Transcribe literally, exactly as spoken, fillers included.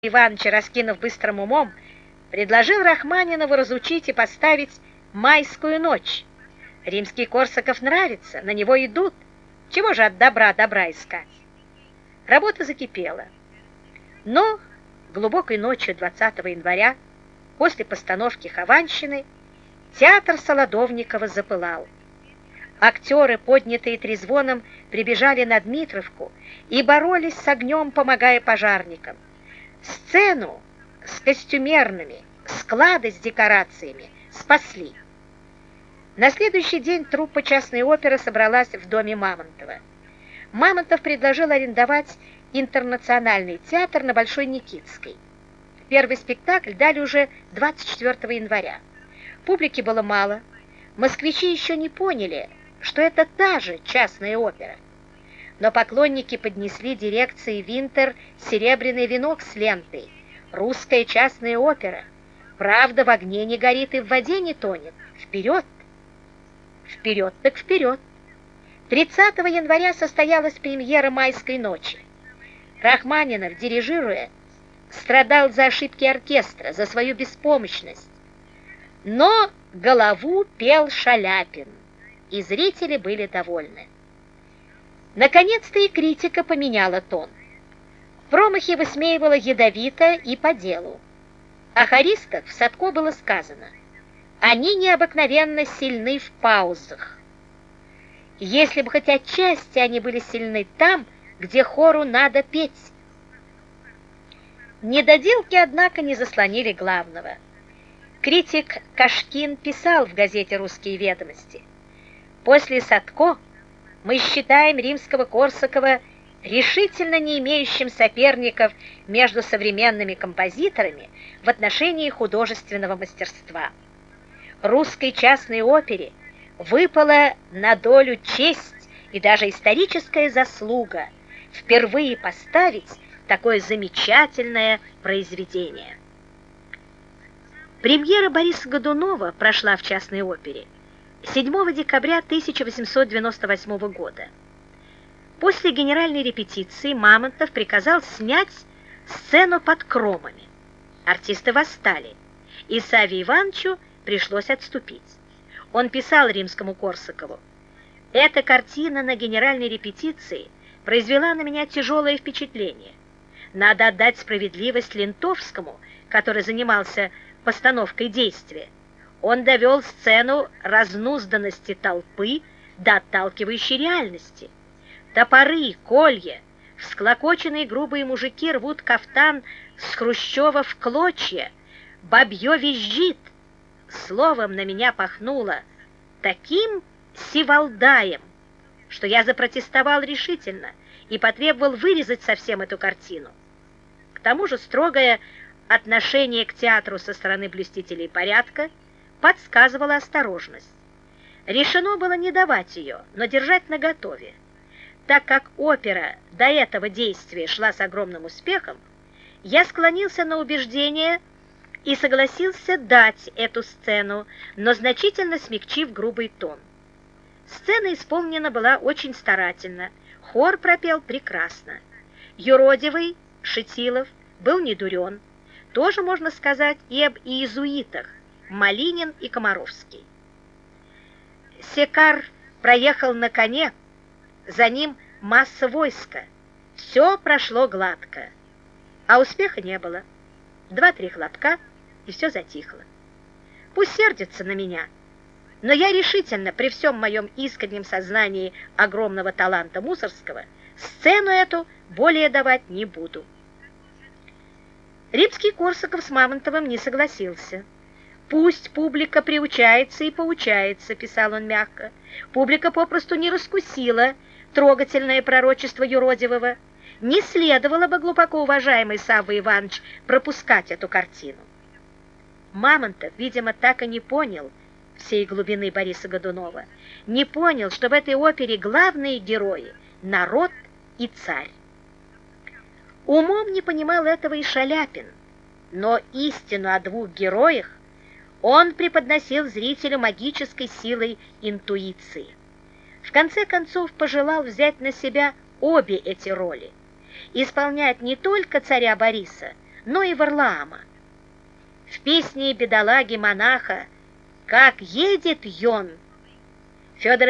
Иванович, раскинув быстрым умом, предложил Рахманинову разучить и поставить «Майскую ночь». Римский-Корсаков нравится, на него идут. Чего же от добра добра искать? Работа закипела. Но глубокой ночью двадцатого января, после постановки «Хованщины», театр Солодовникова запылал. Актеры, поднятые трезвоном, прибежали на Дмитровку и боролись с огнем, помогая пожарникам. Сцену с костюмерными, склады с декорациями спасли. На следующий день труппа частной оперы собралась в доме Мамонтова. Мамонтов предложил арендовать интернациональный театр на Большой Никитской. Первый спектакль дали уже двадцать четвёртого января. Публики было мало. Москвичи еще не поняли, что это та же частная опера. Но поклонники поднесли дирекции «Винтер» серебряный венок с лентой. Русская частная опера. Правда в огне не горит и в воде не тонет. Вперед! Вперед так вперед! тридцатого января состоялась премьера «Майской ночи». Рахманинов, дирижируя, страдал за ошибки оркестра, за свою беспомощность. Но голову пел Шаляпин, и зрители были довольны. Наконец-то и критика поменяла тон. Промахи высмеивала ядовито и по делу. О хористах в Садко было сказано: они необыкновенно сильны в паузах. Если бы хоть отчасти они были сильны там, где хору надо петь. Недоделки, однако, не заслонили главного. Критик Кашкин писал в газете «Русские ведомости»: после Садко мы считаем Римского-Корсакова решительно не имеющим соперников между современными композиторами в отношении художественного мастерства. Русской частной опере выпала на долю честь и даже историческая заслуга впервые поставить такое замечательное произведение. Премьера Бориса Годунова прошла в частной опере седьмого декабря тысяча восемьсот девяносто восьмого года. После генеральной репетиции Мамонтов приказал снять сцену под Кромами. Артисты восстали, и Савве Ивановичу пришлось отступить. Он писал Римскому Корсакову: «Эта картина на генеральной репетиции произвела на меня тяжелое впечатление. Надо отдать справедливость Лентовскому, который занимался постановкой действия. Он довел сцену разнузданности толпы до отталкивающей реальности. Топоры, колья, всклокоченные грубые мужики рвут кафтан с Хрущева в клочья, бабье визжит. Словом, на меня пахнуло таким сивалдаем, что я запротестовал решительно и потребовал вырезать совсем эту картину. К тому же строгое отношение к театру со стороны блюстителей порядка подсказывала осторожность. Решено было не давать ее, но держать наготове. Так как опера до этого действия шла с огромным успехом, я склонился на убеждение и согласился дать эту сцену, но значительно смягчив грубый тон. Сцена исполнена была очень старательно, хор пропел прекрасно. Юродивый, Шитилов, был не дурен. Тоже можно сказать и об иезуитах Малинин и Комаровский. Секар проехал на коне, за ним масса войска. Все прошло гладко, а успеха не было. Два-три хлопка, и все затихло. Пусть сердится на меня, но я решительно, при всем моем искреннем сознании огромного таланта Мусорского, сцену эту более давать не буду. Римский-Корсаков с Мамонтовым не согласился. «Пусть публика приучается и поучается», — писал он мягко. «Публика попросту не раскусила трогательное пророчество юродивого. Не следовало бы, глубоко уважаемый Савва Иванович, пропускать эту картину». Мамонтов, видимо, так и не понял всей глубины Бориса Годунова, не понял, что в этой опере главные герои — народ и царь. Умом не понимал этого и Шаляпин, но истину о двух героях он преподносил зрителю магической силой интуиции. В конце концов пожелал взять на себя обе эти роли, исполнять не только царя Бориса, но и Варлаама. В песне бедолаги-монаха «Как едет Йон» Федор